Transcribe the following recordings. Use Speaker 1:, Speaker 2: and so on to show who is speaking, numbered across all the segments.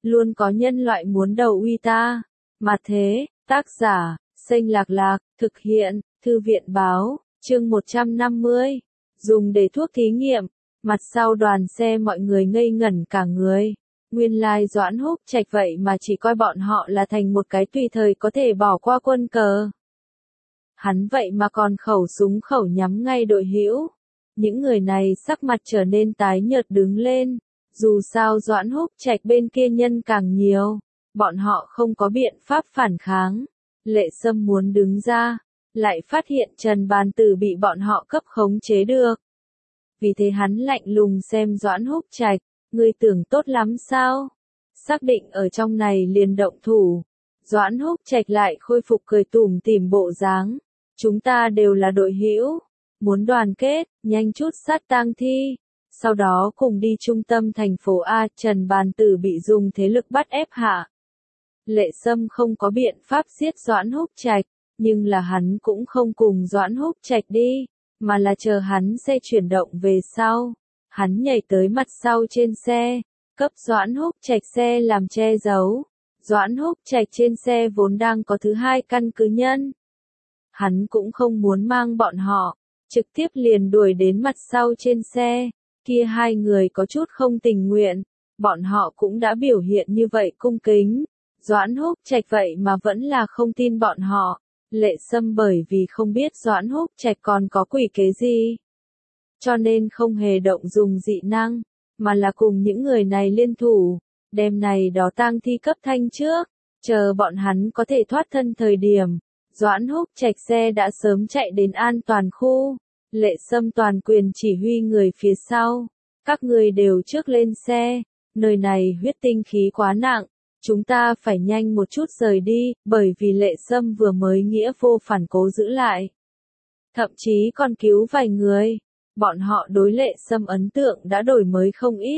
Speaker 1: luôn có nhân loại muốn đầu uy ta. Mà thế, tác giả, Xanh Lạc Lạc, thực hiện, Thư viện báo, chương 150, dùng để thuốc thí nghiệm. Mặt sau đoàn xe mọi người ngây ngẩn cả người. Nguyên lai Doãn Húc Trạch vậy mà chỉ coi bọn họ là thành một cái tùy thời có thể bỏ qua quân cờ. Hắn vậy mà còn khẩu súng khẩu nhắm ngay đội hữu. Những người này sắc mặt trở nên tái nhợt đứng lên. Dù sao Doãn Húc Trạch bên kia nhân càng nhiều, bọn họ không có biện pháp phản kháng. Lệ Sâm muốn đứng ra, lại phát hiện Trần Bàn Tử bị bọn họ cấp khống chế được. Vì thế hắn lạnh lùng xem Doãn Húc Trạch, ngươi tưởng tốt lắm sao? Xác định ở trong này liền động thủ. Doãn Húc Trạch lại khôi phục cười tủm tỉm bộ dáng. Chúng ta đều là đội hữu, muốn đoàn kết, nhanh chút sát tang thi. Sau đó cùng đi trung tâm thành phố A. Trần Bàn Tử bị dùng thế lực bắt ép hạ. Lệ Sâm không có biện pháp giết Doãn Húc Trạch, nhưng là hắn cũng không cùng Doãn Húc Trạch đi, mà là chờ hắn xe chuyển động về sau. Hắn nhảy tới mặt sau trên xe, cấp Doãn Húc Trạch xe làm che giấu. Doãn Húc Trạch trên xe vốn đang có thứ hai căn cứ nhân. Hắn cũng không muốn mang bọn họ, trực tiếp liền đuổi đến mặt sau trên xe. Kia hai người có chút không tình nguyện, bọn họ cũng đã biểu hiện như vậy cung kính. Doãn Húc Trạch vậy mà vẫn là không tin bọn họ. Lệ Sâm bởi vì không biết Doãn Húc Trạch còn có quỷ kế gì, cho nên không hề động dùng dị năng, mà là cùng những người này liên thủ, đem này đó tang thi cấp thanh trước, chờ bọn hắn có thể thoát thân thời điểm. Doãn Húc Trạch xe đã sớm chạy đến an toàn khu. Lệ Sâm toàn quyền chỉ huy người phía sau. Các người đều trước lên xe, nơi này huyết tinh khí quá nặng, chúng ta phải nhanh một chút rời đi, bởi vì Lệ Sâm vừa mới nghĩa vô phản cố giữ lại. Thậm chí còn cứu vài người, bọn họ đối Lệ Sâm ấn tượng đã đổi mới không ít.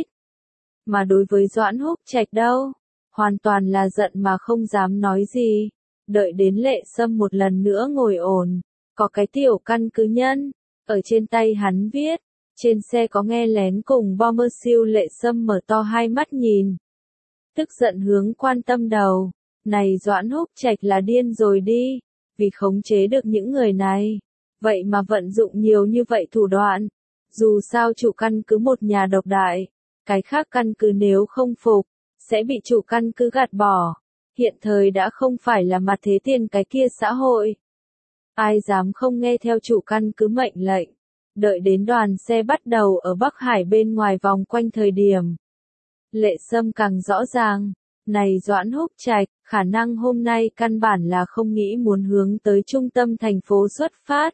Speaker 1: Mà đối với Doãn Húc Trạch đâu, hoàn toàn là giận mà không dám nói gì. Đợi đến Lệ Sâm một lần nữa ngồi ổn, có cái tiểu căn cứ nhân, ở trên tay hắn viết, trên xe có nghe lén cùng bomber siêu. Lệ Sâm mở to hai mắt nhìn. Tức giận hướng quan tâm đầu, này Doãn Húc Trạch là điên rồi đi, vì khống chế được những người này, vậy mà vận dụng nhiều như vậy thủ đoạn. Dù sao chủ căn cứ một nhà độc đại, cái khác căn cứ nếu không phục, sẽ bị chủ căn cứ gạt bỏ. Hiện thời đã không phải là mặt thế tiền cái kia xã hội. Ai dám không nghe theo chủ căn cứ mệnh lệnh. Đợi đến đoàn xe bắt đầu ở Bắc Hải bên ngoài vòng quanh thời điểm. Lệ Sâm càng rõ ràng, này Doãn Húc Trạch, khả năng hôm nay căn bản là không nghĩ muốn hướng tới trung tâm thành phố xuất phát.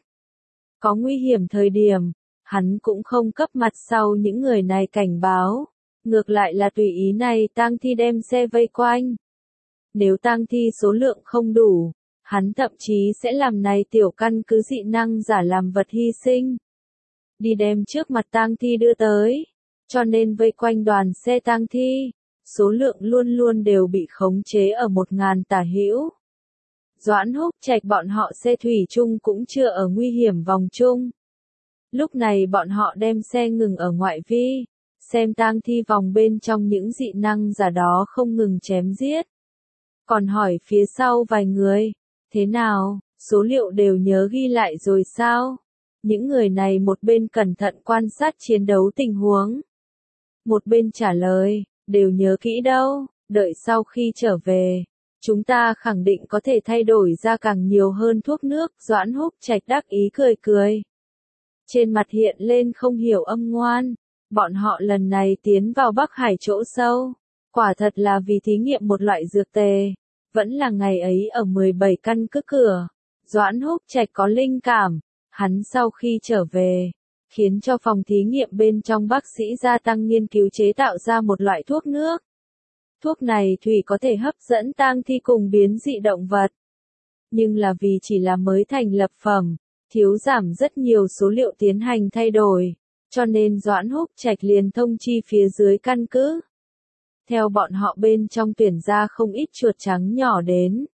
Speaker 1: Có nguy hiểm thời điểm, hắn cũng không cấp mặt sau những người này cảnh báo. Ngược lại là tùy ý này tang thi đem xe vây quanh. Nếu tang thi số lượng không đủ, hắn thậm chí sẽ làm này tiểu căn cứ dị năng giả làm vật hy sinh. Đi đem trước mặt tang thi đưa tới, cho nên vây quanh đoàn xe tang thi, số lượng luôn luôn đều bị khống chế ở 1000 tả hữu. Doãn Húc Trạch bọn họ xe thủy chung cũng chưa ở nguy hiểm vòng chung. Lúc này bọn họ đem xe ngừng ở ngoại vi, xem tang thi vòng bên trong những dị năng giả đó không ngừng chém giết. Còn hỏi phía sau vài người, thế nào, số liệu đều nhớ ghi lại rồi sao? Những người này một bên cẩn thận quan sát chiến đấu tình huống, một bên trả lời, đều nhớ kỹ đâu, đợi sau khi trở về, chúng ta khẳng định có thể thay đổi ra càng nhiều hơn thuốc nước. Doãn Húc Trạch đắc ý cười cười. Trên mặt hiện lên không hiểu âm ngoan, bọn họ lần này tiến vào Bắc Hải chỗ sâu, quả thật là vì thí nghiệm một loại dược tề, vẫn là ngày ấy ở 17 căn cứ cửa. Doãn Húc Trạch có linh cảm, hắn sau khi trở về, khiến cho phòng thí nghiệm bên trong bác sĩ gia tăng nghiên cứu chế tạo ra một loại thuốc nước. Thuốc này thủy có thể hấp dẫn tang thi cùng biến dị động vật. Nhưng là vì chỉ là mới thành lập phẩm, thiếu giảm rất nhiều số liệu tiến hành thay đổi, cho nên Doãn Húc Trạch liền thông chi phía dưới căn cứ. Theo bọn họ bên trong tuyển ra không ít chuột trắng nhỏ đến.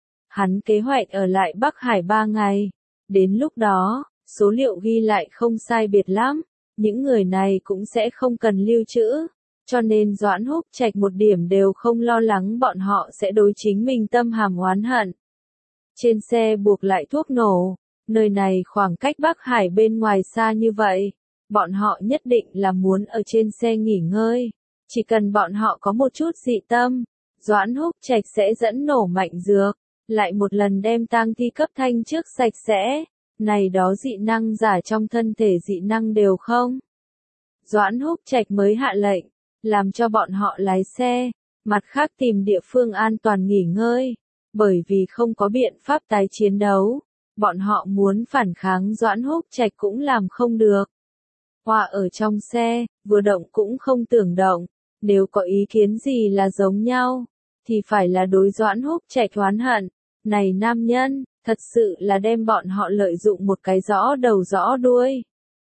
Speaker 1: Hắn kế hoạch ở lại Bắc Hải 3 ngày. Đến lúc đó, số liệu ghi lại không sai biệt lắm, những người này cũng sẽ không cần lưu trữ, cho nên Doãn Húc Trạch một điểm đều không lo lắng bọn họ sẽ đối chính mình tâm hàm oán hận. Trên xe buộc lại thuốc nổ, nơi này khoảng cách Bắc Hải bên ngoài xa như vậy, bọn họ nhất định là muốn ở trên xe nghỉ ngơi. Chỉ cần bọn họ có một chút dị tâm, Doãn Húc Trạch sẽ dẫn nổ mạnh dược, lại một lần đem tang thi cấp thanh trước sạch sẽ. Này đó dị năng giả trong thân thể dị năng đều không. Doãn Húc Trạch mới hạ lệnh, làm cho bọn họ lái xe, mặt khác tìm địa phương an toàn nghỉ ngơi, bởi vì không có biện pháp tái chiến đấu, bọn họ muốn phản kháng Doãn Húc Trạch cũng làm không được. Hoa ở trong xe, vừa động cũng không tưởng động, nếu có ý kiến gì là giống nhau, thì phải là đối Doãn Húc Trạch oán hận. Này nam nhân, thật sự là đem bọn họ lợi dụng một cái rõ đầu rõ đuôi.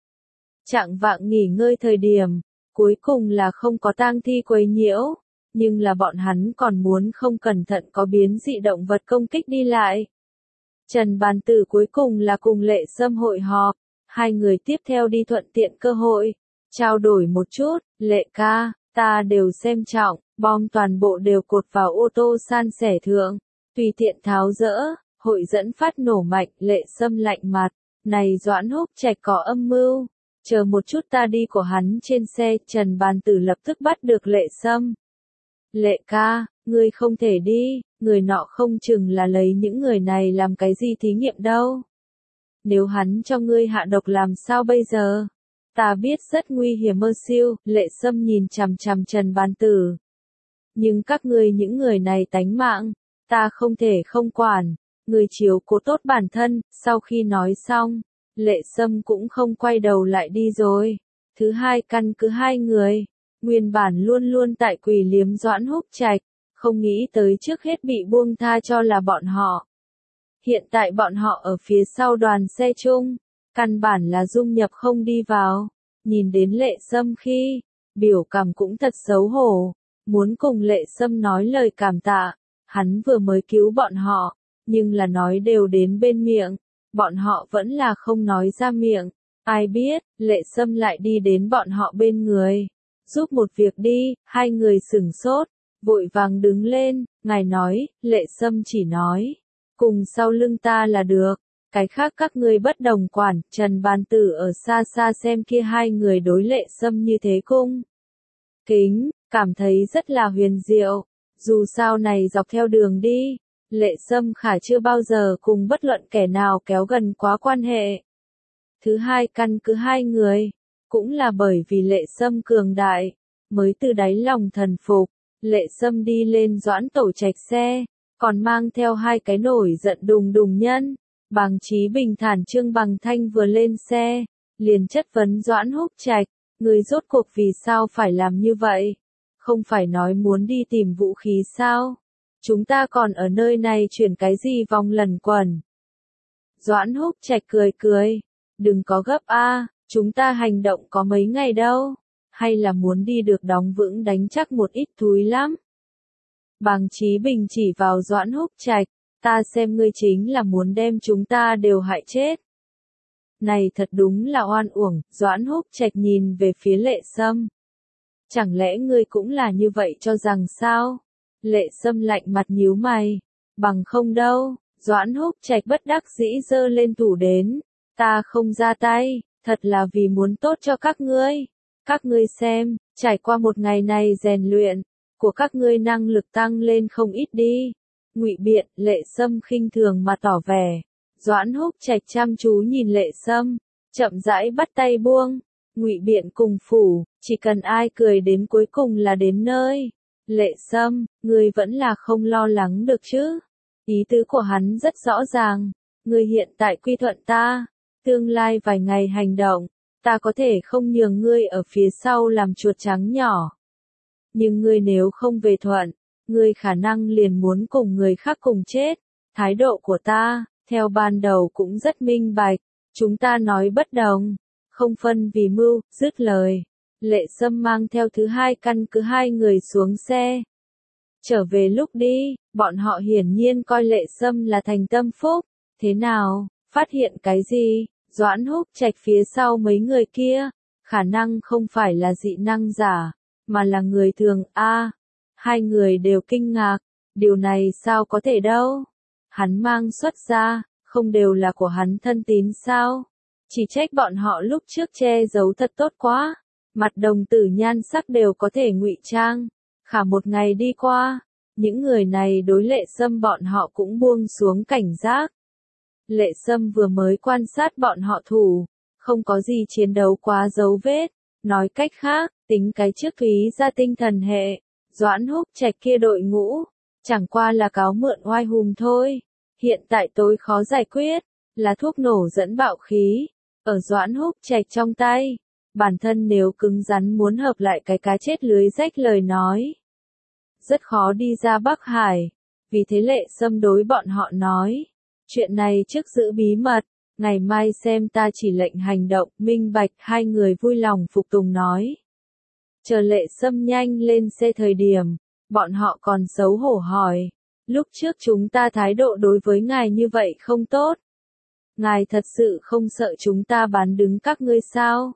Speaker 1: Chạng vạng nghỉ ngơi thời điểm, cuối cùng là không có tang thi quấy nhiễu, nhưng là bọn hắn còn muốn không cẩn thận có biến dị động vật công kích đi lại. Trần Bàn Tử cuối cùng là cùng Lệ Sâm hội họp, hai người tiếp theo đi thuận tiện cơ hội, trao đổi một chút. Lệ ca, ta đều xem trọng, bom toàn bộ đều cột vào ô tô san sẻ thượng, tùy tiện tháo dỡ, hội dẫn phát nổ mạnh. Lệ Sâm lạnh mặt, này Doãn Húc Trạch có âm mưu, chờ một chút ta đi của hắn trên xe. Trần Bàn Tử lập tức bắt được Lệ Sâm. Lệ ca, ngươi không thể đi, người nọ không chừng là lấy những người này làm cái gì thí nghiệm đâu. Nếu hắn cho ngươi hạ độc làm sao bây giờ? Ta biết rất nguy hiểm mơ siêu. Lệ Sâm nhìn chằm chằm Trần Bàn Tử. Nhưng các ngươi những người này tánh mạng, ta không thể không quản, người chiếu cố tốt bản thân. Sau khi nói xong, Lệ Sâm cũng không quay đầu lại đi rồi. Thứ hai căn cứ hai người, nguyên bản luôn luôn tại quỷ liếm Doãn Húc Trạch, không nghĩ tới trước hết bị buông tha cho là bọn họ. Hiện tại bọn họ ở phía sau đoàn xe chung, căn bản là dung nhập không đi vào. Nhìn đến Lệ Sâm khi, biểu cảm cũng thật xấu hổ, muốn cùng Lệ Sâm nói lời cảm tạ. Hắn vừa mới cứu bọn họ, nhưng là nói đều đến bên miệng, bọn họ vẫn là không nói ra miệng. Ai biết, Lệ Sâm lại đi đến bọn họ bên người, giúp một việc đi. Hai người sửng sốt, vội vàng đứng lên. Ngài nói, Lệ Sâm chỉ nói, cùng sau lưng ta là được, cái khác các ngươi bất đồng quản. Trần Bàn Tử ở xa xa xem kia hai người đối Lệ Sâm như thế cung kính, cảm thấy rất là huyền diệu. Dù sao này dọc theo đường đi, Lệ Sâm khả chưa bao giờ cùng bất luận kẻ nào kéo gần quá quan hệ. Thứ hai căn cứ hai người, cũng là bởi vì Lệ Sâm cường đại, mới từ đáy lòng thần phục. Lệ Sâm đi lên Doãn Tẩu Trạch xe, còn mang theo hai cái nổi giận đùng đùng nhân. Bàng Chí bình thản Trương Bằng Thanh vừa lên xe, liền chất vấn Doãn Húc Trạch, người rốt cuộc vì sao phải làm như vậy? Không phải nói muốn đi tìm vũ khí sao? Chúng ta còn ở nơi này chuyển cái gì vòng lẩn quẩn? Doãn Húc Trạch cười cười, đừng có gấp a, chúng ta hành động có mấy ngày đâu, hay là muốn đi được đóng vững đánh chắc một ít thúi lắm. Bàng Chí Bình chỉ vào Doãn Húc Trạch, ta xem ngươi chính là muốn đem chúng ta đều hại chết. Này thật đúng là oan uổng. Doãn Húc Trạch nhìn về phía Lệ Sâm. Chẳng lẽ ngươi cũng là như vậy cho rằng sao? Lệ Sâm lạnh mặt nhíu mày, bằng không đâu. Doãn Húc Trạch bất đắc dĩ giơ lên thủ đến, ta không ra tay, thật là vì muốn tốt cho các ngươi. Các ngươi xem, trải qua một ngày này rèn luyện, của các ngươi năng lực tăng lên không ít đi. Ngụy biện. Lệ Sâm khinh thường mà tỏ vẻ. Doãn Húc Trạch chăm chú nhìn Lệ Sâm, chậm rãi bắt tay buông. Ngụy biện cùng phủ, chỉ cần ai cười đến cuối cùng là đến nơi. Lệ Sâm, ngươi vẫn là không lo lắng được chứ? Ý tứ của hắn rất rõ ràng, ngươi hiện tại quy thuận ta, tương lai vài ngày hành động, ta có thể không nhường ngươi ở phía sau làm chuột trắng nhỏ. Nhưng ngươi nếu không về thuận, ngươi khả năng liền muốn cùng người khác cùng chết. Thái độ của ta, theo ban đầu cũng rất minh bạch, chúng ta nói bất đồng, không phân vì mưu. Dứt lời, Lệ Sâm mang theo thứ hai căn cứ hai người xuống xe. Trở về lúc đi, bọn họ hiển nhiên coi Lệ Sâm là thành tâm phúc. Thế nào, phát hiện cái gì? Doãn Húc Trạch phía sau mấy người kia, khả năng không phải là dị năng giả, mà là người thường a. Hai người đều kinh ngạc, điều này sao có thể đâu? Hắn mang xuất ra, không đều là của hắn thân tín sao? Chỉ trách bọn họ lúc trước che giấu thật tốt quá, mặt đồng tử nhan sắc đều có thể ngụy trang. Khả một ngày đi qua, những người này đối Lệ Sâm bọn họ cũng buông xuống cảnh giác. Lệ Sâm vừa mới quan sát bọn họ thủ, không có gì chiến đấu quá dấu vết. Nói cách khác, tính cái trước Thúy ra tinh thần hệ, Doãn Húc Trạch kia đội ngũ, chẳng qua là cáo mượn oai hùng thôi. Hiện tại tối khó giải quyết, là thuốc nổ dẫn bạo khí, ở Doãn Húc Trạch trong tay. Bản thân nếu cứng rắn muốn hợp lại cái cá chết lưới rách lời nói, rất khó đi ra Bắc Hải. Vì thế Lệ Sâm đối bọn họ nói, chuyện này trước giữ bí mật, ngày mai xem ta chỉ lệnh hành động, minh bạch. Hai người vui lòng phục tùng nói. Chờ Lệ Sâm nhanh lên xe thời điểm, bọn họ còn xấu hổ hỏi, lúc trước chúng ta thái độ đối với ngài như vậy không tốt. Ngài thật sự không sợ chúng ta bán đứng các ngươi sao?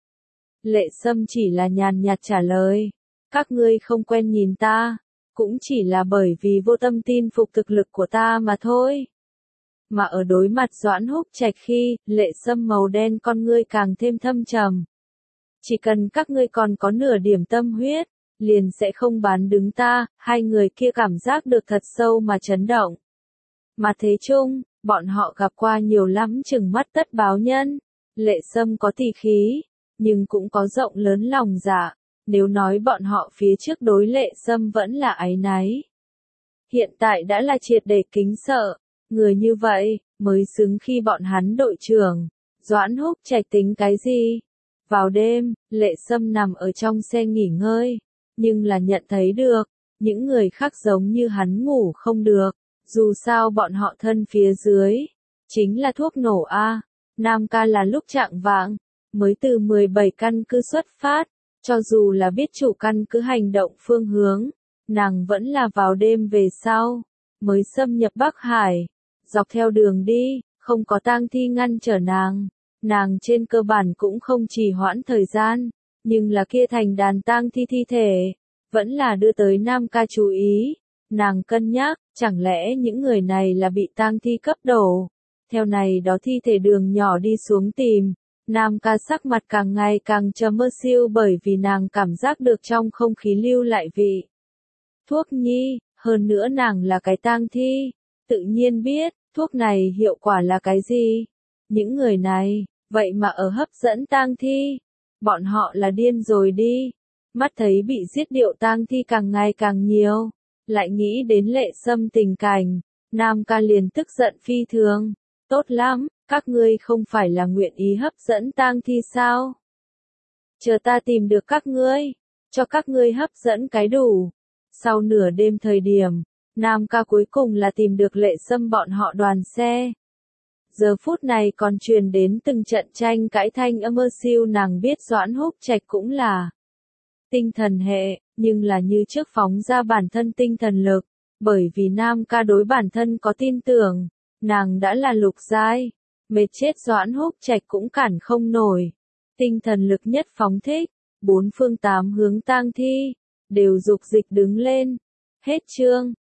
Speaker 1: Lệ Sâm chỉ là nhàn nhạt trả lời, các ngươi không quen nhìn ta, cũng chỉ là bởi vì vô tâm tin phục thực lực của ta mà thôi. Mà ở đối mặt Doãn Húc Trạch khi, Lệ Sâm màu đen con ngươi càng thêm thâm trầm. Chỉ cần các ngươi còn có nửa điểm tâm huyết, liền sẽ không bán đứng ta. Hai người kia cảm giác được thật sâu mà chấn động. Mà thế chung, bọn họ gặp qua nhiều lắm chừng mắt tất báo nhân. Lệ Sâm có tỷ khí, nhưng cũng có rộng lớn lòng dạ. Nếu nói bọn họ phía trước đối Lệ Sâm vẫn là áy náy, hiện tại đã là triệt để kính sợ. Người như vậy, mới xứng khi bọn hắn đội trưởng. Doãn Húc Trạch tính cái gì? Vào đêm, Lệ Sâm nằm ở trong xe nghỉ ngơi, nhưng là nhận thấy được, những người khác giống như hắn ngủ không được, dù sao bọn họ thân phía dưới, chính là thuốc nổ A. Nam ca là lúc trạng vạng, mới từ 17 căn cứ xuất phát, cho dù là biết chủ căn cứ hành động phương hướng, nàng vẫn là vào đêm về sau, mới xâm nhập Bắc Hải, dọc theo đường đi, không có tang thi ngăn trở nàng. Nàng trên cơ bản cũng không trì hoãn thời gian, nhưng là kia thành đàn tang thi thi thể, vẫn là đưa tới Nam ca chú ý. Nàng cân nhắc, chẳng lẽ những người này là bị tang thi cấp đổ, theo này đó thi thể đường nhỏ đi xuống tìm. Nam ca sắc mặt càng ngày càng trầm siêu bởi vì nàng cảm giác được trong không khí lưu lại vị thuốc nhi, hơn nữa nàng là cái tang thi, tự nhiên biết, thuốc này hiệu quả là cái gì. Những người này, vậy mà ở hấp dẫn tang thi, bọn họ là điên rồi đi. Mắt thấy bị giết điệu tang thi càng ngày càng nhiều, lại nghĩ đến Lệ Sâm tình cảnh, Nam ca liền tức giận phi thường. Tốt lắm, các ngươi không phải là nguyện ý hấp dẫn tang thi sao? Chờ ta tìm được các ngươi, cho các ngươi hấp dẫn cái đủ. Sau nửa đêm thời điểm, Nam ca cuối cùng là tìm được Lệ Sâm bọn họ đoàn xe. Giờ phút này còn truyền đến từng trận tranh cãi thanh âm siêu. Nàng biết Doãn Húc Trạch cũng là tinh thần hệ, nhưng là như trước phóng ra bản thân tinh thần lực, bởi vì Nam ca đối bản thân có tin tưởng, nàng đã là lục giai, mệt chết Doãn Húc Trạch cũng cản không nổi. Tinh thần lực nhất phóng thích, bốn phương tám hướng tang thi đều dục dịch đứng lên. Hết chương.